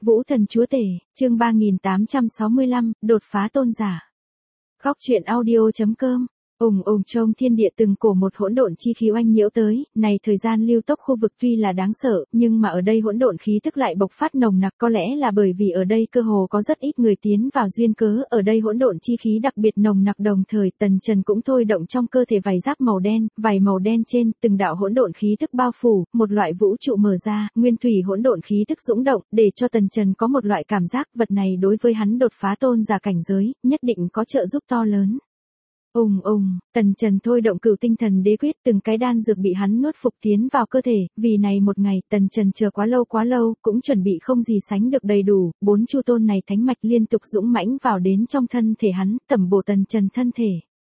Vũ thần chúa tể, chương 3865, đột phá tôn giả. Góc truyện audio.com. Trong thiên địa từng cổ một hỗn độn chi khí oanh nhiễu tới, này thời gian lưu tốc khu vực tuy là đáng sợ, nhưng mà ở đây hỗn độn khí tức lại bộc phát nồng nặc, có lẽ là bởi vì ở đây cơ hồ có rất ít người tiến vào duyên cớ, ở đây hỗn độn chi khí đặc biệt nồng nặc, đồng thời Tần Trần cũng thôi động trong cơ thể vảy giáp màu đen trên, từng đạo hỗn độn khí tức bao phủ, một loại vũ trụ mở ra, nguyên thủy hỗn độn khí tức dũng động, để cho Tần Trần có một loại cảm giác vật này đối với hắn đột phá tôn giả cảnh giới, nhất định có trợ giúp to lớn. Tần Trần thôi động Cửu Tinh Thần Đế Quyết, từng cái đan dược bị hắn nuốt phục tiến vào cơ thể, vì này một ngày, Tần Trần chờ quá lâu, cũng chuẩn bị không gì sánh được đầy đủ, 4 chu tôn này thánh mạch liên tục dũng mãnh vào đến trong thân thể hắn, tẩm bổ Tần Trần thân thể.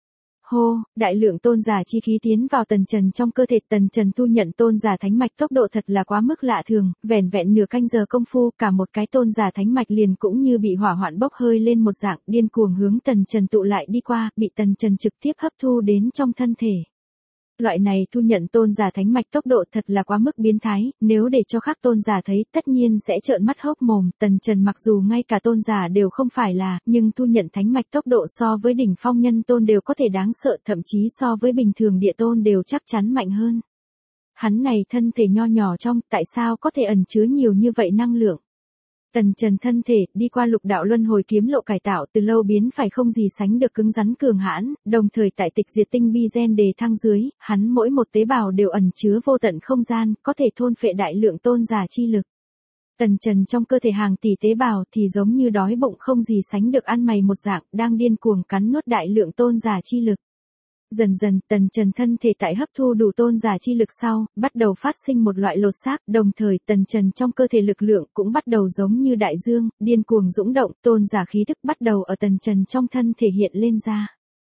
Hô, đại lượng tôn giả chi khí tiến vào Tần Trần trong cơ thể, Tần Trần thu nhận tôn giả thánh mạch tốc độ thật là quá mức lạ thường, vẻn nửa canh giờ công phu, cả một cái tôn giả thánh mạch liền cũng như bị hỏa hoạn bốc hơi lên một dạng, điên cuồng hướng Tần Trần tụ lại đi qua, bị Tần Trần trực tiếp hấp thu đến trong thân thể. Loại này thu nhận tôn giả thánh mạch tốc độ thật là quá mức biến thái, nếu để cho khác tôn giả thấy, tất nhiên sẽ trợn mắt hốc mồm, Tần Trần mặc dù ngay cả tôn giả đều không phải là, nhưng thu nhận thánh mạch tốc độ so với đỉnh phong nhân tôn đều có thể đáng sợ, thậm chí so với bình thường địa tôn đều chắc chắn mạnh hơn. Hắn này thân thể nho nhỏ trong, tại sao có thể ẩn chứa nhiều như vậy năng lượng? Tần Trần thân thể, đi qua lục đạo luân hồi kiếm lộ cải tạo, từ lâu biến phải không gì sánh được cứng rắn cường hãn, đồng thời tại tịch diệt tinh bi gen đề thăng dưới, hắn mỗi một tế bào đều ẩn chứa vô tận không gian, có thể thôn phệ đại lượng tôn giả chi lực. Tần Trần trong cơ thể hàng tỷ tế bào thì giống như đói bụng không gì sánh được ăn mày một dạng, đang điên cuồng cắn nuốt đại lượng tôn giả chi lực. Dần dần, Tần Trần thân thể tại hấp thu đủ tôn giả chi lực sau, bắt đầu phát sinh một loại lột xác, đồng thời Tần Trần trong cơ thể lực lượng cũng bắt đầu giống như đại dương, điên cuồng dũng động, tôn giả khí thức bắt đầu ở Tần Trần trong thân thể hiện lên ra.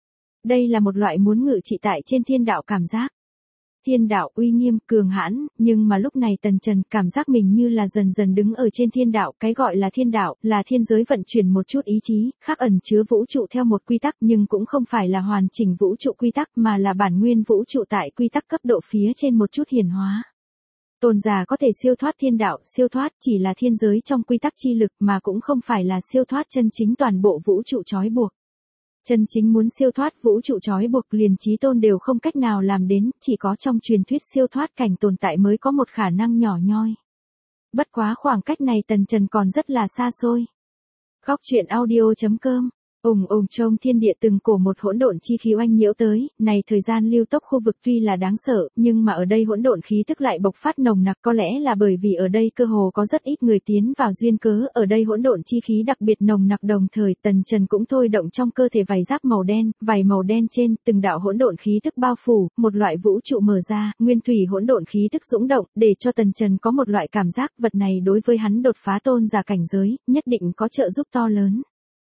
Đây là một loại muốn ngự trị tại trên thiên đạo cảm giác. Thiên đạo uy nghiêm, cường hãn, nhưng mà lúc này Tần Trần cảm giác mình như là dần đứng ở trên thiên đạo, cái gọi là thiên đạo, là thiên giới vận chuyển một chút ý chí, khác ẩn chứa vũ trụ theo một quy tắc nhưng cũng không phải là hoàn chỉnh vũ trụ quy tắc mà là bản nguyên vũ trụ tại quy tắc cấp độ phía trên một chút hiển hóa. Tôn giả có thể siêu thoát thiên đạo, siêu thoát chỉ là thiên giới trong quy tắc chi lực mà cũng không phải là siêu thoát chân chính toàn bộ vũ trụ trói buộc. Chân chính muốn siêu thoát vũ trụ trói buộc liền chí tôn đều không cách nào làm đến, chỉ có trong truyền thuyết siêu thoát cảnh tồn tại mới có một khả năng nhỏ nhoi. Bất quá khoảng cách này Tần Trần còn rất là xa xôi. Góc truyện audio.com. Trong thiên địa từng cổ một hỗn độn chi khí oanh nhiễu tới, này thời gian lưu tốc khu vực tuy là đáng sợ, nhưng mà ở đây hỗn độn khí tức lại bộc phát nồng nặc, có lẽ là bởi vì ở đây cơ hồ có rất ít người tiến vào duyên cớ, ở đây hỗn độn chi khí đặc biệt nồng nặc, đồng thời Tần Trần cũng thôi động trong cơ thể vảy giáp màu đen trên, từng đạo hỗn độn khí tức bao phủ, một loại vũ trụ mở ra, nguyên thủy hỗn độn khí tức dũng động, để cho Tần Trần có một loại cảm giác vật này đối với hắn đột phá tôn giả cảnh giới, nhất định có trợ giúp to lớn.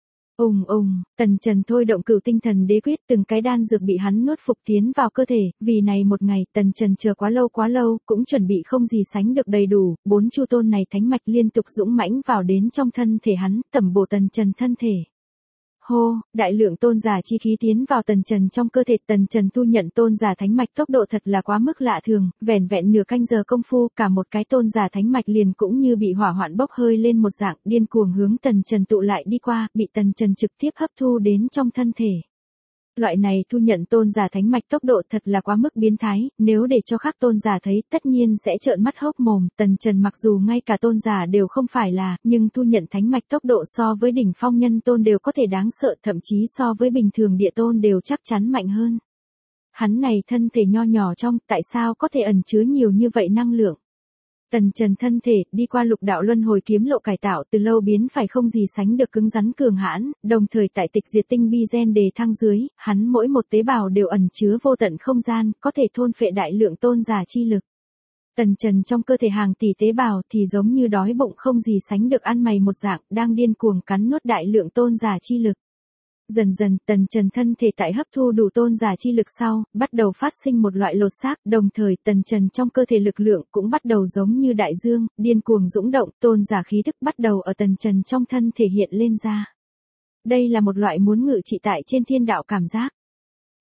Tần Trần thôi động Cửu Tinh Thần Đế Quyết, từng cái đan dược bị hắn nuốt phục tiến vào cơ thể, vì này một ngày, Tần Trần chờ quá lâu, cũng chuẩn bị không gì sánh được đầy đủ, 4 chu tôn này thánh mạch liên tục dũng mãnh vào đến trong thân thể hắn, tẩm bổ Tần Trần thân thể. Hô, đại lượng tôn giả chi khí tiến vào Tần Trần trong cơ thể, Tần Trần thu nhận tôn giả thánh mạch tốc độ thật là quá mức lạ thường, vẻn nửa canh giờ công phu, cả một cái tôn giả thánh mạch liền cũng như bị hỏa hoạn bốc hơi lên một dạng, điên cuồng hướng Tần Trần tụ lại đi qua, bị Tần Trần trực tiếp hấp thu đến trong thân thể. Loại này thu nhận tôn giả thánh mạch tốc độ thật là quá mức biến thái, nếu để cho khác tôn giả thấy, tất nhiên sẽ trợn mắt hốc mồm, Tần Trần mặc dù ngay cả tôn giả đều không phải là, nhưng thu nhận thánh mạch tốc độ so với đỉnh phong nhân tôn đều có thể đáng sợ, thậm chí so với bình thường địa tôn đều chắc chắn mạnh hơn. Hắn này thân thể nho nhỏ trong, tại sao có thể ẩn chứa nhiều như vậy năng lượng? Tần Trần thân thể, đi qua lục đạo luân hồi kiếm lộ cải tạo, từ lâu biến phải không gì sánh được cứng rắn cường hãn, đồng thời tại tịch diệt tinh bi gen đề thăng dưới, hắn mỗi một tế bào đều ẩn chứa vô tận không gian, có thể thôn phệ đại lượng tôn giả chi lực. Tần Trần trong cơ thể hàng tỷ tế bào thì giống như đói bụng không gì sánh được ăn mày một dạng, đang điên cuồng cắn nuốt đại lượng tôn giả chi lực. Dần dần, Tần Trần thân thể tại hấp thu đủ tôn giả chi lực sau, bắt đầu phát sinh một loại lột xác, đồng thời Tần Trần trong cơ thể lực lượng cũng bắt đầu giống như đại dương, điên cuồng dũng động, tôn giả khí tức bắt đầu ở Tần Trần trong thân thể hiện lên ra. Đây là một loại muốn ngự trị tại trên thiên đạo cảm giác.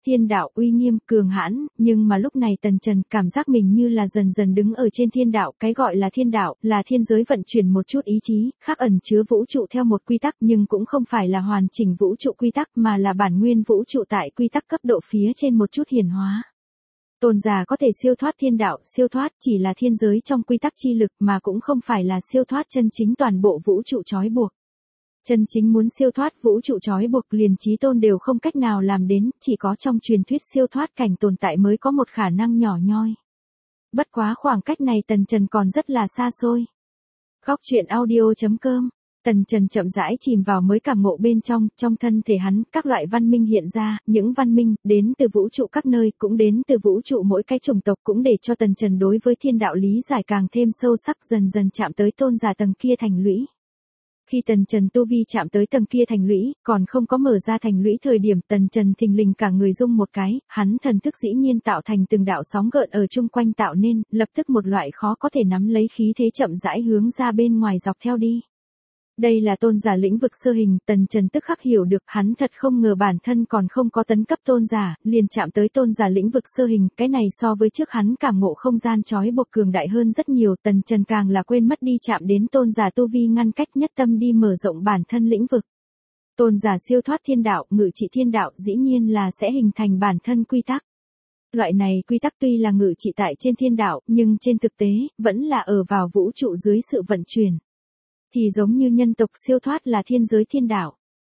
Thiên đạo uy nghiêm, cường hãn, nhưng mà lúc này Tần Trần cảm giác mình như là dần dần đứng ở trên thiên đạo, cái gọi là thiên đạo, là thiên giới vận chuyển một chút ý chí, khác ẩn chứa vũ trụ theo một quy tắc nhưng cũng không phải là hoàn chỉnh vũ trụ quy tắc mà là bản nguyên vũ trụ tại quy tắc cấp độ phía trên một chút hiển hóa. Tôn giả có thể siêu thoát thiên đạo, siêu thoát chỉ là thiên giới trong quy tắc chi lực mà cũng không phải là siêu thoát chân chính toàn bộ vũ trụ trói buộc. Chân chính muốn siêu thoát vũ trụ trói buộc liền chí tôn đều không cách nào làm đến, chỉ có trong truyền thuyết siêu thoát cảnh tồn tại mới có một khả năng nhỏ nhoi. Bất quá khoảng cách này Tần Trần còn rất là xa xôi. Góc truyện audio.com. Tần Trần chậm rãi chìm vào mới cảm ngộ bên trong thân thể hắn, các loại văn minh hiện ra, những văn minh, đến từ vũ trụ các nơi, cũng đến từ vũ trụ mỗi cái chủng tộc cũng để cho Tần Trần đối với thiên đạo lý giải càng thêm sâu sắc dần dần chạm tới tôn giả tầng kia thành lũy. Khi Tần Trần tu vi chạm tới tầng kia thành lũy, còn không có mở ra thành lũy thời điểm Tần Trần thình lình cả người rung một cái, hắn thần thức dĩ nhiên tạo thành từng đạo sóng gợn ở chung quanh tạo nên, lập tức một loại khó có thể nắm lấy khí thế chậm rãi hướng ra bên ngoài dọc theo đi. Đây là tôn giả lĩnh vực sơ hình, Tần Trần tức khắc hiểu được hắn thật không ngờ bản thân còn không có tấn cấp tôn giả, liền chạm tới tôn giả lĩnh vực sơ hình, cái này so với trước hắn cảm ngộ không gian trói buộc cường đại hơn rất nhiều, Tần Trần càng là quên mất đi chạm đến tôn giả tu vi ngăn cách nhất tâm đi mở rộng bản thân lĩnh vực. Tôn giả siêu thoát thiên đạo, ngự trị thiên đạo dĩ nhiên là sẽ hình thành bản thân quy tắc. Loại này quy tắc tuy là ngự trị tại trên thiên đạo, nhưng trên thực tế, vẫn là ở vào vũ trụ dưới sự vận chuyển. Thì giống như nhân tộc siêu thoát là thiên giới thiên đạo,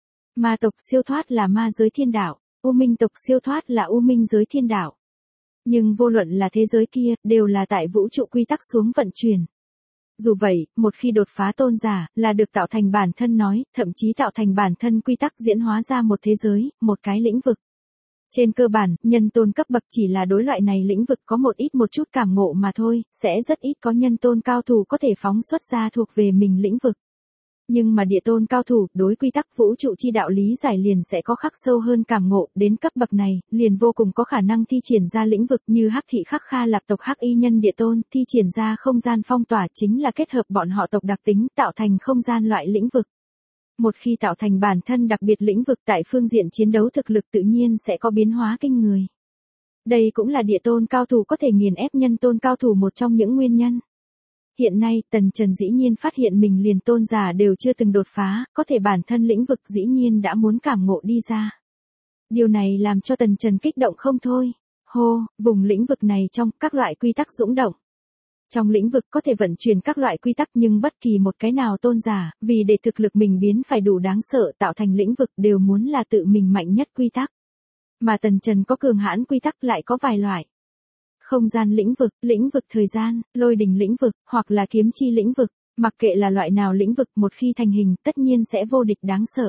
ma tộc siêu thoát là ma giới thiên đạo, u minh tộc siêu thoát là u minh giới thiên đạo. Nhưng vô luận là thế giới kia, đều là tại vũ trụ quy tắc xuống vận chuyển. Dù vậy, một khi đột phá tôn giả, là được tạo thành bản thân nói, thậm chí tạo thành bản thân quy tắc diễn hóa ra một thế giới, một cái lĩnh vực. Trên cơ bản, nhân tôn cấp bậc chỉ là đối loại này lĩnh vực có một ít một chút cảm ngộ mà thôi, sẽ rất ít có nhân tôn cao thủ có thể phóng xuất ra thuộc về mình lĩnh vực. Nhưng mà địa tôn cao thủ, đối quy tắc vũ trụ chi đạo lý giải liền sẽ có khắc sâu hơn cảm ngộ, đến cấp bậc này, liền vô cùng có khả năng thi triển ra lĩnh vực như Hắc thị Khắc Kha Lạp tộc Hắc y nhân địa tôn, thi triển ra không gian phong tỏa chính là kết hợp bọn họ tộc đặc tính tạo thành không gian loại lĩnh vực. Một khi tạo thành bản thân đặc biệt lĩnh vực tại phương diện chiến đấu thực lực tự nhiên sẽ có biến hóa kinh người. Đây cũng là địa tôn cao thủ có thể nghiền ép nhân tôn cao thủ một trong những nguyên nhân. Hiện nay, Tần Trần dĩ nhiên phát hiện mình liền tôn giả đều chưa từng đột phá, có thể bản thân lĩnh vực dĩ nhiên đã muốn cảm ngộ đi ra. Điều này làm cho Tần Trần kích động không thôi. Hô, vùng lĩnh vực này trong các loại quy tắc dũng động. Trong lĩnh vực có thể vận chuyển các loại quy tắc nhưng bất kỳ một cái nào tôn giả, vì để thực lực mình biến phải đủ đáng sợ tạo thành lĩnh vực đều muốn là tự mình mạnh nhất quy tắc. Mà Tần Trần có cường hãn quy tắc lại có vài loại. Không gian lĩnh vực thời gian, lôi đình lĩnh vực, hoặc là kiếm chi lĩnh vực, mặc kệ là loại nào lĩnh vực một khi thành hình tất nhiên sẽ vô địch đáng sợ.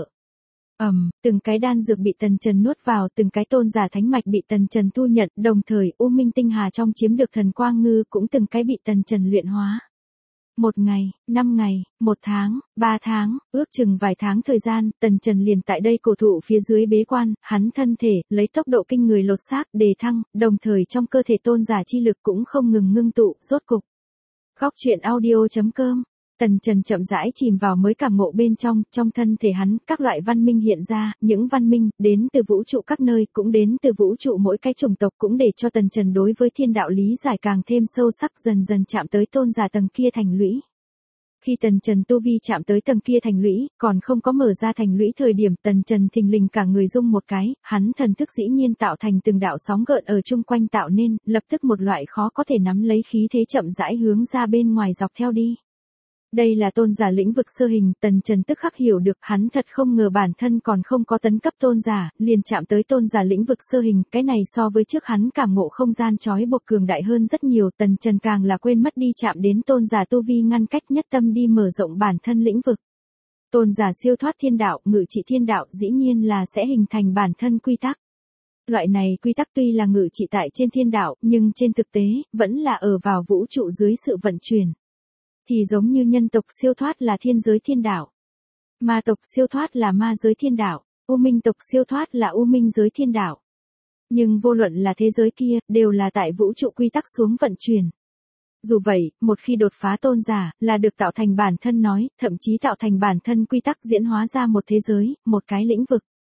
Từng cái đan dược bị Tần Trần nuốt vào, từng cái tôn giả thánh mạch bị Tần Trần thu nhận, đồng thời U Minh Tinh Hà trong chiếm được thần quang ngư cũng từng cái bị Tần Trần luyện hóa. 1 ngày, 5 ngày, 1 tháng, 3 tháng, ước chừng vài tháng thời gian, Tần Trần liền tại đây cổ thụ phía dưới bế quan, hắn thân thể, lấy tốc độ kinh người lột xác, đề thăng, đồng thời trong cơ thể tôn giả chi lực cũng không ngừng ngưng tụ, rốt cục. Góc truyện audio.com. Tần Trần chậm rãi chìm vào mới cảm ngộ bên trong thân thể hắn, các loại văn minh hiện ra, những văn minh, đến từ vũ trụ các nơi, cũng đến từ vũ trụ mỗi cái chủng tộc cũng để cho Tần Trần đối với thiên đạo lý giải càng thêm sâu sắc dần dần chạm tới tôn giả tầng kia thành lũy. Khi Tần Trần tu vi chạm tới tầng kia thành lũy, còn không có mở ra thành lũy thời điểm Tần Trần thình lình cả người rung một cái, hắn thần thức dĩ nhiên tạo thành từng đạo sóng gợn ở chung quanh tạo nên, lập tức một loại khó có thể nắm lấy khí thế chậm rãi hướng ra bên ngoài dọc theo đi. Đây là tôn giả lĩnh vực sơ hình, Tần Trần tức khắc hiểu được hắn thật không ngờ bản thân còn không có tấn cấp tôn giả, liền chạm tới tôn giả lĩnh vực sơ hình, cái này so với trước hắn cảm ngộ không gian trói buộc cường đại hơn rất nhiều, Tần Trần càng là quên mất đi chạm đến tôn giả tu vi ngăn cách nhất tâm đi mở rộng bản thân lĩnh vực. Tôn giả siêu thoát thiên đạo, ngự trị thiên đạo dĩ nhiên là sẽ hình thành bản thân quy tắc. Loại này quy tắc tuy là ngự trị tại trên thiên đạo, nhưng trên thực tế, vẫn là ở vào vũ trụ dưới sự vận chuyển. Thì giống như nhân tộc siêu thoát là thiên giới thiên đạo, ma tộc siêu thoát là ma giới thiên đạo, u minh tộc siêu thoát là u minh giới thiên đạo. Nhưng vô luận là thế giới kia, đều là tại vũ trụ quy tắc xuống vận chuyển. Dù vậy, một khi đột phá tôn giả, là được tạo thành bản thân nói, thậm chí tạo thành bản thân quy tắc diễn hóa ra một thế giới, một cái lĩnh vực.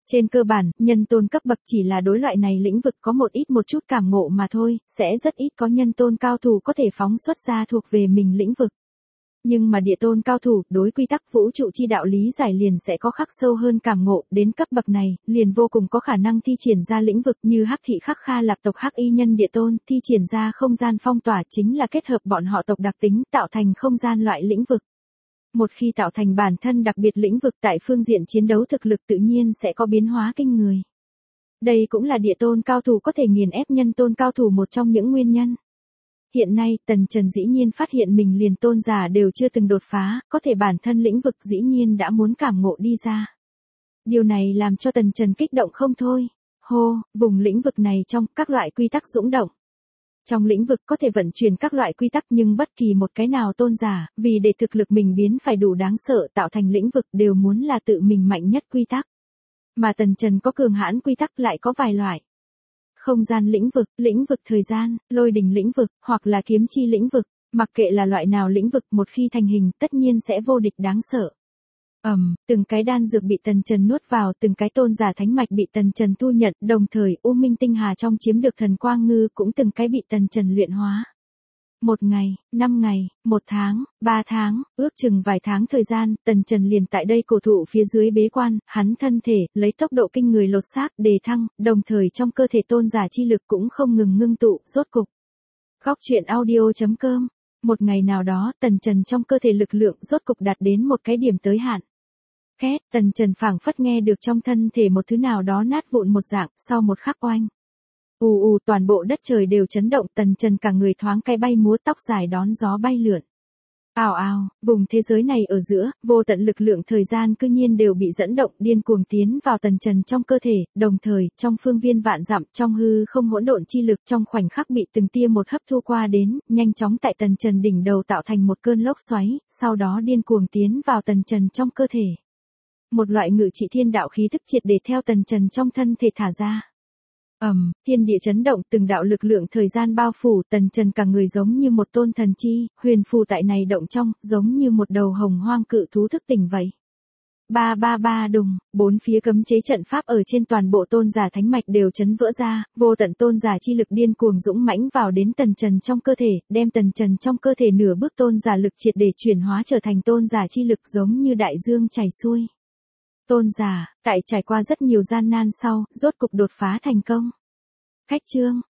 Trên cơ bản, nhân tôn cấp bậc chỉ là đối loại này lĩnh vực có một chút cảm ngộ mà thôi, sẽ rất ít có nhân tôn cao thủ có thể phóng xuất ra thuộc về mình lĩnh vực. Nhưng mà địa tôn cao thủ, đối quy tắc vũ trụ chi đạo lý giải liền sẽ có khắc sâu hơn cảm ngộ, đến cấp bậc này, liền vô cùng có khả năng thi triển ra lĩnh vực như Hắc thị Khắc Kha Lạp tộc Hắc y nhân địa tôn, thi triển ra không gian phong tỏa chính là kết hợp bọn họ tộc đặc tính tạo thành không gian loại lĩnh vực. Một khi tạo thành bản thân đặc biệt lĩnh vực tại phương diện chiến đấu thực lực tự nhiên sẽ có biến hóa kinh người. Đây cũng là địa tôn cao thủ có thể nghiền ép nhân tôn cao thủ một trong những nguyên nhân. Hiện nay, Tần Trần dĩ nhiên phát hiện mình liền tôn giả đều chưa từng đột phá, có thể bản thân lĩnh vực dĩ nhiên đã muốn cảm ngộ đi ra. Điều này làm cho Tần Trần kích động không thôi. Hô, vùng lĩnh vực này trong các loại quy tắc dũng động. Trong lĩnh vực có thể vận chuyển các loại quy tắc nhưng bất kỳ một cái nào tôn giả, vì để thực lực mình biến phải đủ đáng sợ tạo thành lĩnh vực đều muốn là tự mình mạnh nhất quy tắc. Mà Tần Trần có cường hãn quy tắc lại có vài loại. Không gian lĩnh vực thời gian, lôi đình lĩnh vực, hoặc là kiếm chi lĩnh vực, mặc kệ là loại nào lĩnh vực một khi thành hình tất nhiên sẽ vô địch đáng sợ. Từng cái đan dược bị Tần Trần nuốt vào, từng cái tôn giả thánh mạch bị Tần Trần thu nhận, đồng thời U Minh Tinh Hà trong chiếm được thần quang ngư cũng từng cái bị Tần Trần luyện hóa. 1 ngày, 5 ngày, 1 tháng, 3 tháng, ước chừng vài tháng thời gian, Tần Trần liền tại đây cổ thụ phía dưới bế quan, hắn thân thể, lấy tốc độ kinh người lột xác, đề thăng, đồng thời trong cơ thể tôn giả chi lực cũng không ngừng ngưng tụ, rốt cục. Góc truyện audio.com. Một ngày nào đó, Tần Trần trong cơ thể lực lượng rốt cục đạt đến một cái điểm tới hạn. Két, Tần Trần phảng phất nghe được trong thân thể một thứ nào đó nát vụn một dạng, sau một khắc oanh. Toàn bộ đất trời đều chấn động, Tần Trần cả người thoáng cái bay múa, tóc dài đón gió bay lượn. Ào ào, vùng thế giới này ở giữa, vô tận lực lượng thời gian cư nhiên đều bị dẫn động điên cuồng tiến vào Tần Trần trong cơ thể, đồng thời, trong phương viên vạn dặm, trong hư không hỗn độn chi lực trong khoảnh khắc bị từng tia một hấp thu qua đến, nhanh chóng tại Tần Trần đỉnh đầu tạo thành một cơn lốc xoáy, sau đó điên cuồng tiến vào Tần Trần trong cơ thể. Một loại ngự trị thiên đạo khí thức triệt để theo Tần Trần trong thân thể thả ra. Thiên địa chấn động, từng đạo lực lượng thời gian bao phủ, Tần Trần cả người giống như một tôn thần chi, huyền phù tại này động trong, giống như một đầu hồng hoang cự thú thức tỉnh vậy. Ba ba ba đùng, bốn phía cấm chế trận pháp ở trên toàn bộ tôn giả thánh mạch đều chấn vỡ ra, vô tận tôn giả chi lực điên cuồng dũng mãnh vào đến Tần Trần trong cơ thể, đem Tần Trần trong cơ thể nửa bước tôn giả lực triệt để chuyển hóa trở thành tôn giả chi lực giống như đại dương chảy xuôi. Tôn giả, tại trải qua rất nhiều gian nan sau, rốt cục đột phá thành công. Khách chương,